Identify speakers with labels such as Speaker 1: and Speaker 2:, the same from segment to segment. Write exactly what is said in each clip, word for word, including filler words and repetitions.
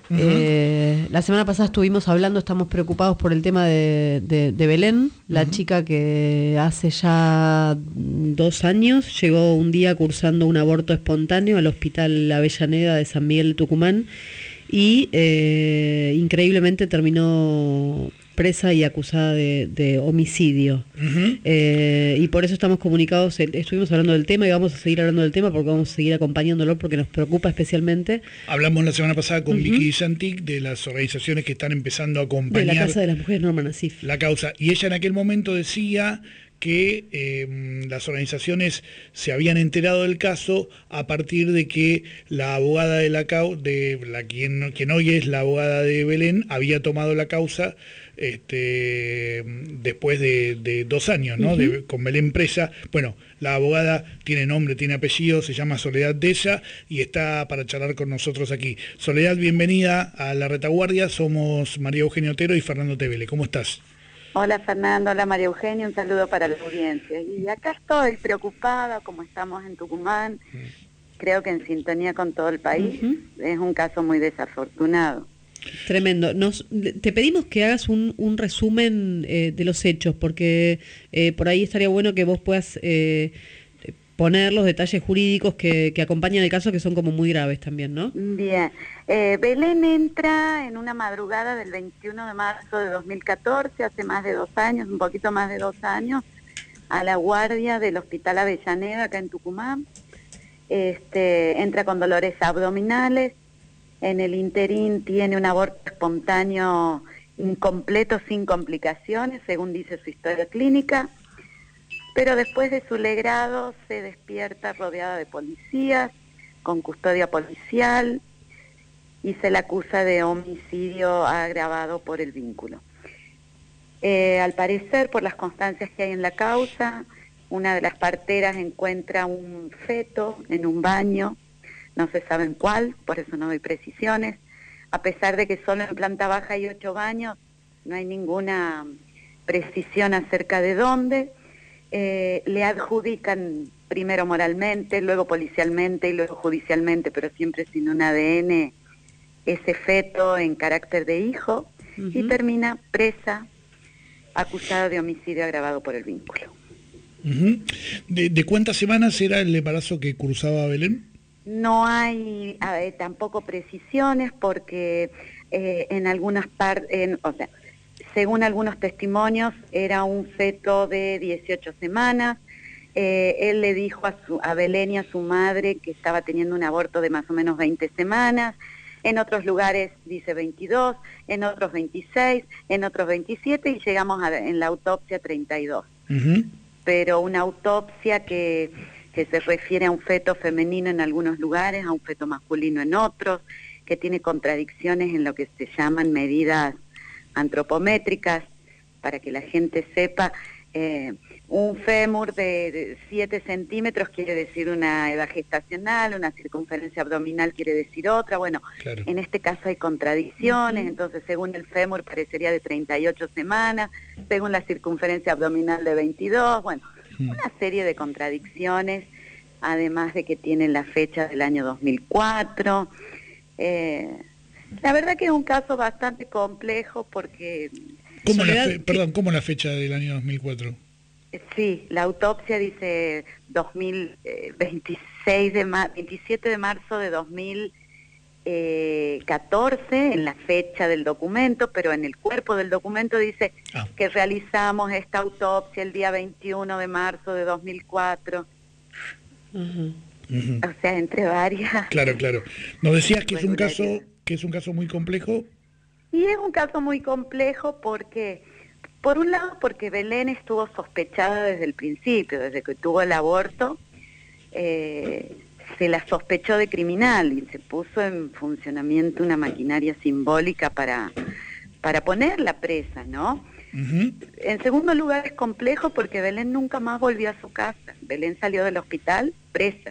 Speaker 1: Uh-huh. Eh, la semana pasada estuvimos hablando, estamos preocupados por el tema de, de, de Belén, la uh-huh. chica que hace ya dos años llegó un día cursando un aborto espontáneo al Hospital Avellaneda de San Miguel de Tucumán y eh, increíblemente terminó presa y acusada de, de homicidio. Uh-huh. Eh, y por eso estamos comunicados, estuvimos hablando del tema y vamos a seguir hablando del tema porque vamos a seguir acompañándolo porque nos preocupa especialmente.
Speaker 2: Hablamos la semana pasada con uh-huh. Vicky Santic de las organizaciones que están empezando a acompañar...
Speaker 1: De la Casa de las Mujeres Norma Nassif.
Speaker 2: La causa. Y ella en aquel momento decía que eh, las organizaciones se habían enterado del caso a partir de que la abogada de la causa, de la quien, quien hoy es la abogada de Belén, había tomado la causa este después de, de dos años, ¿no? Uh-huh. de, con Belén presa. Bueno, la abogada tiene nombre, tiene apellido, se llama Soledad Deza y está para charlar con nosotros aquí. Soledad, bienvenida a La Retaguardia. Somos María Eugenia Otero y Fernando Tevele. ¿Cómo estás?
Speaker 3: Hola Fernando, hola María Eugenia, un saludo para la audiencia. Y acá estoy preocupada, como estamos en Tucumán, uh-huh. creo que en sintonía con todo el país, uh-huh. es un caso muy desafortunado.
Speaker 1: Tremendo. Nos, te pedimos que hagas un, un resumen eh, de los hechos, porque eh, por ahí estaría bueno que vos puedas eh, poner los detalles jurídicos que, que acompañan el caso, que son como muy graves también, ¿no?
Speaker 3: Bien. Eh, Belén entra en una madrugada del veintiuno de marzo de dos mil catorce, hace más de dos años, un poquito más de dos años, a la guardia del Hospital Avellaneda, acá en Tucumán. Este, entra con dolores abdominales. En el interín tiene un aborto espontáneo incompleto, sin complicaciones, según dice su historia clínica, pero después de su legrado se despierta rodeada de policías, con custodia policial, y se la acusa de homicidio agravado por el vínculo. Eh, al parecer, por las constancias que hay en la causa, una de las parteras encuentra un feto en un baño, no se sabe en cuál, por eso no doy precisiones. A pesar de que solo en planta baja hay ocho baños, no hay ninguna precisión acerca de dónde. Eh, le adjudican primero moralmente, luego policialmente y luego judicialmente, pero siempre sin un A D N, ese feto en carácter de hijo, uh-huh. y termina presa, acusada de homicidio agravado por el vínculo.
Speaker 2: Uh-huh. ¿De, ¿De cuántas semanas era el embarazo que cursaba Belén?
Speaker 3: No hay eh, tampoco precisiones porque eh, en algunas partes, o sea, según algunos testimonios, era un feto de dieciocho semanas. Eh, él le dijo a, su, a Belén y a su madre que estaba teniendo un aborto de más o menos veinte semanas. En otros lugares dice veintidós, en otros veintiséis, en otros veintisiete y llegamos a, en la autopsia treinta y dos. Uh-huh. Pero una autopsia que... que se refiere a un feto femenino en algunos lugares, a un feto masculino en otros, que tiene contradicciones en lo que se llaman medidas antropométricas, para que la gente sepa, eh, un fémur de siete centímetros quiere decir una edad gestacional, una circunferencia abdominal quiere decir otra, bueno, claro. En este caso hay contradicciones, uh-huh. entonces según el fémur parecería de treinta y ocho semanas, según la circunferencia abdominal de veintidós, bueno, una serie de contradicciones, además de que tiene la fecha del año dos mil cuatro. Eh, la verdad que es un caso bastante complejo porque...
Speaker 2: ¿Cómo la fe, perdón, ¿cómo la fecha del año dos mil cuatro?
Speaker 3: Sí, la autopsia dice dos mil veintiséis de mar, veintisiete de marzo de dos mil catorce, en la fecha del documento, pero en el cuerpo del documento dice ah. que realizamos esta autopsia el día veintiuno de marzo de dos mil cuatro. Uh-huh. Uh-huh. O sea, entre varias.
Speaker 2: Claro, claro. Nos decías que es un caso que es un caso muy complejo.
Speaker 3: Y es un caso muy complejo porque, por un lado, porque Belén estuvo sospechada desde el principio, desde que tuvo el aborto. Eh, se la sospechó de criminal y se puso en funcionamiento una maquinaria simbólica para, para ponerla presa, ¿no? Uh-huh. En segundo lugar es complejo porque Belén nunca más volvió a su casa. Belén salió del hospital presa.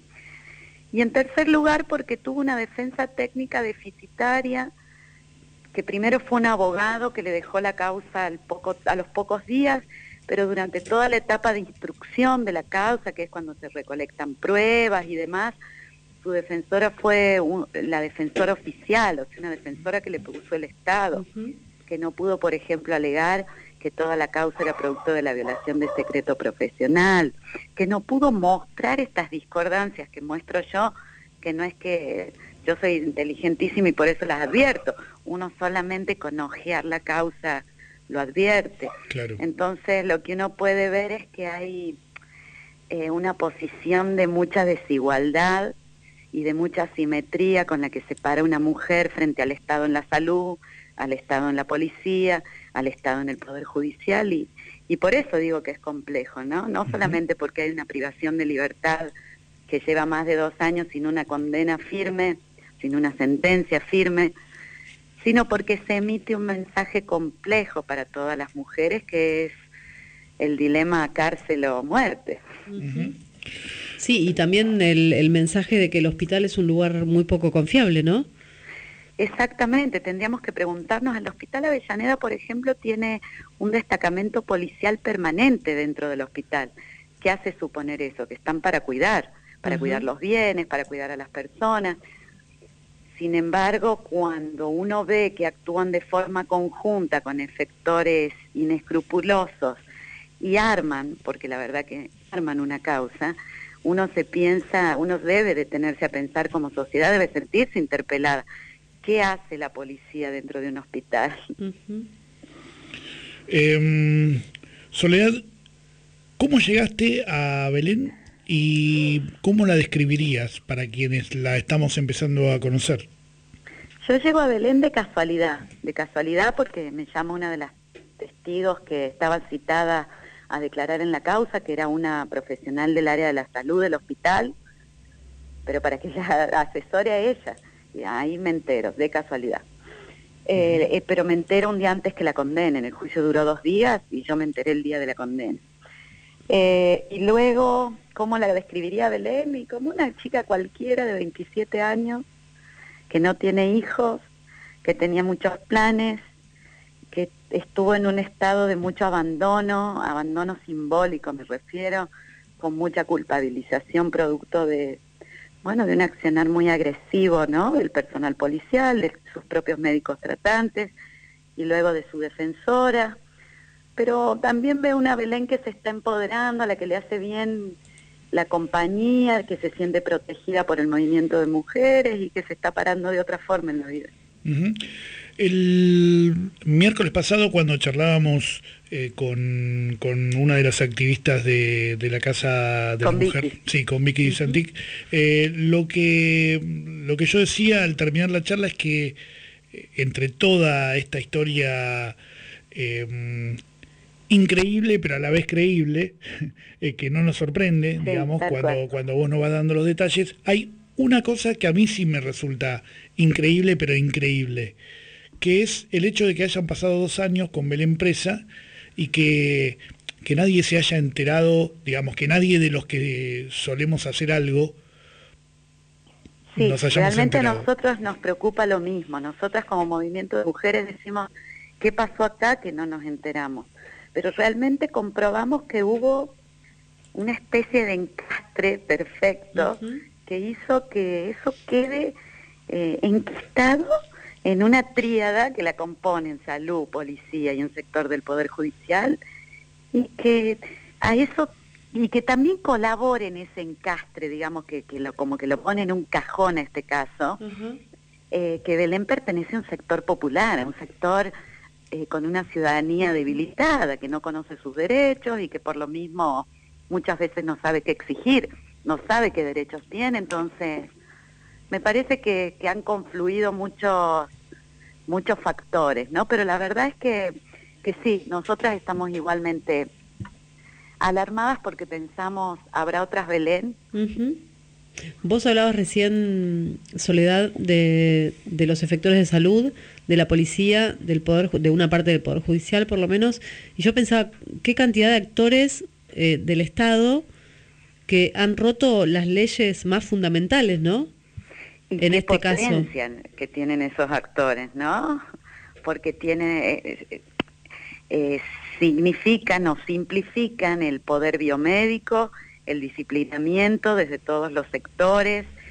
Speaker 3: Y en tercer lugar porque tuvo una defensa técnica deficitaria, que primero fue un abogado que le dejó la causa al poco, a los pocos días, pero durante toda la etapa de instrucción de la causa, que es cuando se recolectan pruebas y demás, su defensora fue un, la defensora oficial, o sea, una defensora que le puso el Estado, uh-huh. que no pudo, por ejemplo, alegar que toda la causa era producto de la violación de secreto profesional, que no pudo mostrar estas discordancias que muestro yo, que no es que yo soy inteligentísima y por eso las advierto, uno solamente con ojear la causa lo advierte.
Speaker 2: Claro.
Speaker 3: Entonces lo que uno puede ver es que hay eh, una posición de mucha desigualdad y de mucha asimetría con la que se para una mujer frente al Estado en la salud, al Estado en la policía, al Estado en el Poder Judicial, y, y por eso digo que es complejo, ¿no? No uh-huh. solamente porque hay una privación de libertad que lleva más de dos años sin una condena firme, sin una sentencia firme, sino porque se emite un mensaje complejo para todas las mujeres, que es el dilema cárcel o muerte.
Speaker 1: Uh-huh. Sí, y también el, el mensaje de que el hospital es un lugar muy poco confiable, ¿no?
Speaker 3: Exactamente, tendríamos que preguntarnos, el Hospital Avellaneda, por ejemplo, tiene un destacamento policial permanente dentro del hospital. ¿Qué hace suponer eso? Que están para cuidar, para uh-huh. cuidar los bienes, para cuidar a las personas. Sin embargo, cuando uno ve que actúan de forma conjunta con efectores inescrupulosos y arman, porque la verdad que arman una causa, uno se piensa, uno debe detenerse a pensar como sociedad, debe sentirse interpelada. ¿Qué hace la policía dentro de un hospital?
Speaker 2: Uh-huh. Eh, Soledad, ¿cómo llegaste a Belén y cómo la describirías para quienes la estamos empezando a conocer?
Speaker 3: Yo llego a Belén de casualidad, de casualidad porque me llama una de las testigos que estaba citada a declarar en la causa, que era una profesional del área de la salud del hospital, pero para que la asesore a ella. Y ahí me entero, de casualidad. Eh, eh, pero me entero un día antes que la condenen. El juicio duró dos días y yo me enteré el día de la condena. Eh, y luego, ¿cómo la describiría Belén? Y como una chica cualquiera de veintisiete años, que no tiene hijos, que tenía muchos planes, que estuvo en un estado de mucho abandono, abandono simbólico me refiero, con mucha culpabilización producto de... bueno, de un accionar muy agresivo, ¿no?, del personal policial, de sus propios médicos tratantes, y luego de su defensora. Pero también veo una Belén que se está empoderando, a la que le hace bien la compañía, que se siente protegida por el movimiento de mujeres y que se está parando de otra forma en la vida.
Speaker 2: Uh-huh. El miércoles pasado, cuando charlábamos eh, con, con una de las activistas de, de la Casa de
Speaker 3: con
Speaker 2: la Mujer,
Speaker 3: Vicky.
Speaker 2: sí, con Vicky uh-huh. Santic, eh, lo que lo que yo decía al terminar la charla es que eh, entre toda esta historia eh, increíble, pero a la vez creíble, eh, que no nos sorprende, sí, digamos, cuando, cuando vos nos vas dando los detalles, hay una cosa que a mí sí me resulta increíble, pero increíble, que es el hecho de que hayan pasado dos años con Belén presa y que, que nadie se haya enterado, digamos, que nadie de los que solemos hacer algo
Speaker 3: sí,
Speaker 2: nos hayamos
Speaker 3: realmente
Speaker 2: enterado.
Speaker 3: A nosotros nos preocupa lo mismo. Nosotras como movimiento de mujeres decimos, ¿qué pasó acá que no nos enteramos? Pero realmente comprobamos que hubo una especie de encastre perfecto uh-huh. que hizo que eso quede eh, enquistado en una tríada que la componen salud, policía y un sector del Poder Judicial, y que a eso y que también colabore en ese encastre, digamos, que, que lo, como que lo pone en un cajón en este caso, uh-huh. eh, que Belén pertenece a un sector popular, a un sector eh, con una ciudadanía debilitada, que no conoce sus derechos y que por lo mismo muchas veces no sabe qué exigir, no sabe qué derechos tiene. Entonces me parece que, que han confluido muchos muchos factores, ¿no? Pero la verdad es que, que sí, nosotras estamos igualmente alarmadas porque pensamos, ¿habrá otras Belén?
Speaker 1: Uh-huh. Vos hablabas recién, Soledad, de, de los efectores de salud, de la policía, del poder, de una parte del Poder Judicial por lo menos, y yo pensaba, ¿qué cantidad de actores eh, del Estado que han roto las leyes más fundamentales, ¿no?
Speaker 3: Y
Speaker 1: en
Speaker 3: qué
Speaker 1: este caso
Speaker 3: que tienen esos actores, ¿no? Porque tiene eh, eh, significan o simplifican el poder biomédico, el disciplinamiento desde todos los sectores,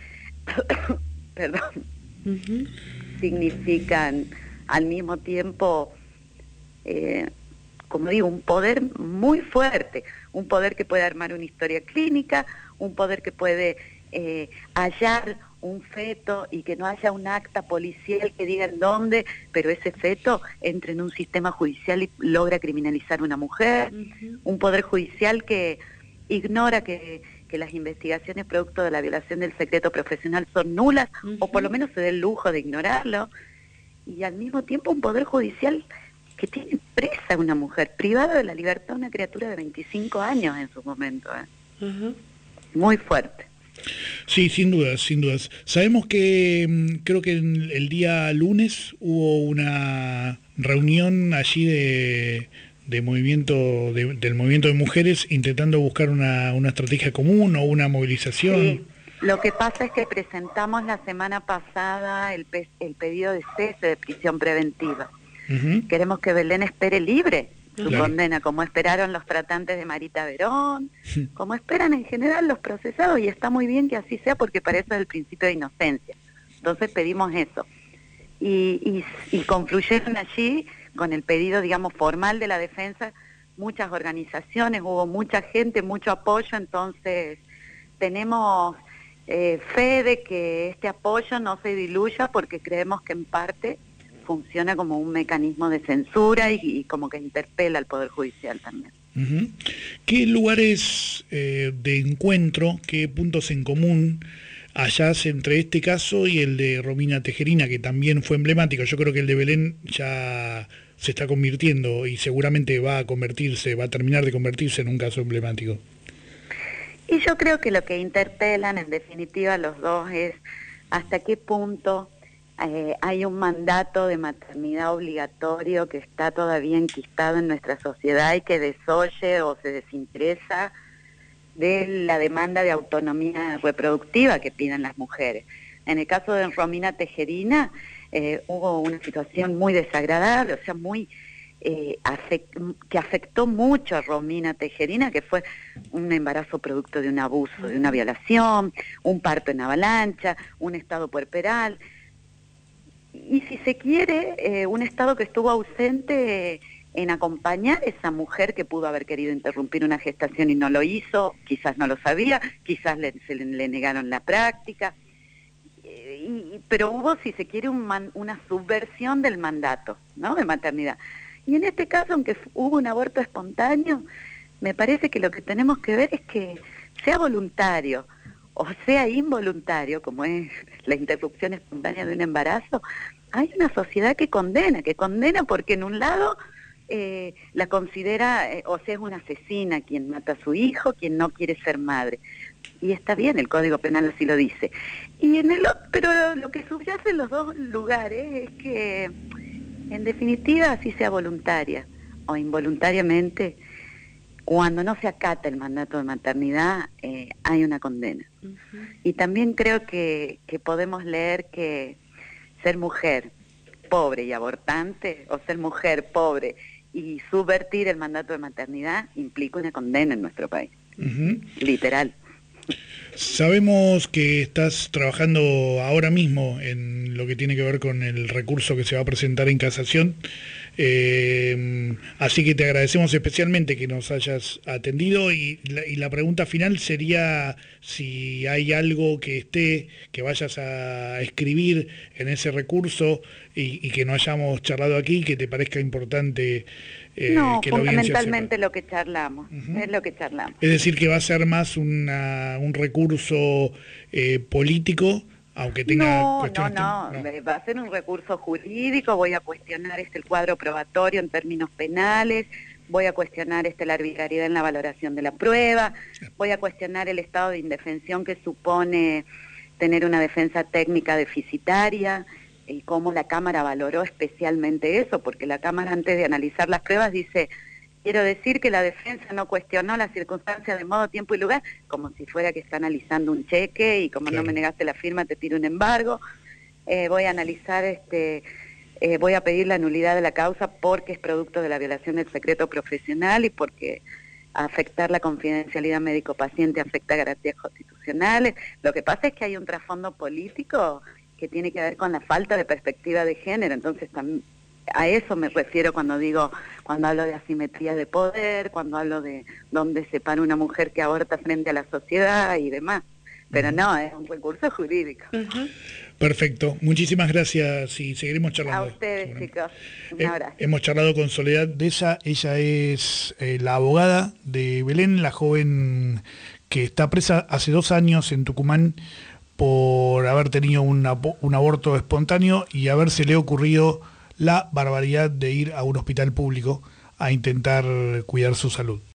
Speaker 3: perdón,
Speaker 1: Ujú.
Speaker 3: significan al mismo tiempo, eh, como digo, un poder muy fuerte, un poder que puede armar una historia clínica, un poder que puede eh, hallar un feto y que no haya un acta policial que diga en dónde, pero ese feto entre en un sistema judicial y logra criminalizar a una mujer,
Speaker 1: Ujú.
Speaker 3: un poder judicial que ignora que, que las investigaciones producto de la violación del secreto profesional son nulas,
Speaker 1: Ujú.
Speaker 3: o por lo menos se dé el lujo de ignorarlo, y al mismo tiempo un poder judicial que tiene presa a una mujer, privada de la libertad, una criatura de veinticinco años en su momento, ¿eh?
Speaker 1: Ajá.
Speaker 3: Muy fuerte.
Speaker 2: Sí, sin dudas, sin dudas. Sabemos que mm, creo que en- el día lunes hubo una reunión allí de, de movimiento de- del movimiento de mujeres intentando buscar una, una estrategia común o una movilización.
Speaker 3: Sí, lo que pasa es que presentamos la semana pasada el, pe- el pedido de cese de prisión preventiva.
Speaker 2: Ujú.
Speaker 3: Queremos que Belén espere libre su
Speaker 2: Claro.
Speaker 3: condena, como esperaron los tratantes de Marita Verón, como esperan en general los procesados, y está muy bien que así sea porque para eso es el principio de inocencia. Entonces pedimos eso. Y, y, y confluyeron allí con el pedido, digamos, formal de la defensa, muchas organizaciones, hubo mucha gente, mucho apoyo, entonces tenemos eh, fe de que este apoyo no se diluya porque creemos que en parte funciona como un mecanismo de censura y, y como que interpela al Poder Judicial también.
Speaker 2: Ujú. ¿Qué lugares eh, de encuentro, qué puntos en común hallás entre este caso y el de Romina Tejerina, que también fue emblemático? Yo creo que el de Belén ya se está convirtiendo y seguramente va a convertirse, va a terminar de convertirse en un caso emblemático.
Speaker 3: Y yo creo que lo que interpelan en definitiva los dos es hasta qué punto eh, hay un mandato de maternidad obligatorio que está todavía enquistado en nuestra sociedad y que desoye o se desinteresa de la demanda de autonomía reproductiva que piden las mujeres. En el caso de Romina Tejerina eh, hubo una situación muy desagradable, o sea, muy eh, afect, que afectó mucho a Romina Tejerina, que fue un embarazo producto de un abuso, de una violación, un parto en avalancha, un estado puerperal, y si se quiere, eh, un Estado que estuvo ausente en acompañar a esa mujer que pudo haber querido interrumpir una gestación y no lo hizo, quizás no lo sabía, quizás le, se le, le negaron la práctica, eh, y, pero hubo, si se quiere, un man, una subversión del mandato, ¿no?, de maternidad. Y en este caso, aunque hubo un aborto espontáneo, me parece que lo que tenemos que ver es que sea voluntario o sea involuntario, como es la interrupción espontánea de un embarazo, hay una sociedad que condena, que condena porque en un lado eh, la considera, eh, o sea, es una asesina quien mata a su hijo, quien no quiere ser madre. Y está bien, el Código Penal así lo dice. Y en el, pero lo que subyace en los dos lugares es que, en definitiva, así sea voluntaria o involuntariamente, cuando no se acata el mandato de maternidad, eh, hay una condena. Uh-huh. Y también creo que, que podemos leer que ser mujer pobre y abortante, o ser mujer pobre y subvertir el mandato de maternidad, implica una condena en nuestro país. Uh-huh. Literal.
Speaker 2: Sabemos que estás trabajando ahora mismo en lo que tiene que ver con el recurso que se va a presentar en casación. Eh, así que te agradecemos especialmente que nos hayas atendido y la, y la pregunta final sería si hay algo que esté, que vayas a escribir en ese recurso y, y que no hayamos charlado aquí, que te parezca importante.
Speaker 3: Eh, no, que fundamentalmente lo que charlamos, uh-huh. es lo que charlamos.
Speaker 2: Es decir, que va a ser más una, un recurso eh, político, aunque tenga
Speaker 3: no,
Speaker 2: cuestiones...
Speaker 3: No, no, no, va a ser un recurso jurídico, voy a cuestionar este el cuadro probatorio en términos penales, voy a cuestionar este la arbitrariedad en la valoración de la prueba, voy a cuestionar el estado de indefensión que supone tener una defensa técnica deficitaria y cómo la Cámara valoró especialmente eso, porque la Cámara antes de analizar las pruebas dice... Quiero decir que la defensa no cuestionó las circunstancias de modo, tiempo y lugar, como si fuera que está analizando un cheque y como claro. no me negaste la firma te tiro un embargo. Eh, voy a analizar, este, eh, voy a pedir la nulidad de la causa porque es producto de la violación del secreto profesional y porque afectar la confidencialidad médico-paciente afecta garantías constitucionales. institucionales. Lo que pasa es que hay un trasfondo político que tiene que ver con la falta de perspectiva de género, entonces también a eso me refiero cuando digo, cuando hablo de asimetría de poder, cuando hablo de dónde se para una mujer que aborta frente a la sociedad y demás. Pero no, es un recurso jurídico.
Speaker 1: Uh-huh.
Speaker 2: Perfecto, muchísimas gracias y seguiremos charlando.
Speaker 3: A ustedes, chicos, un
Speaker 2: eh,
Speaker 3: abrazo.
Speaker 2: Hemos charlado con Soledad Deza, ella es eh, la abogada de Belén, la joven que está presa hace dos años en Tucumán por haber tenido un, un aborto espontáneo y habérsele ocurrido la barbaridad de ir a un hospital público a intentar cuidar su salud.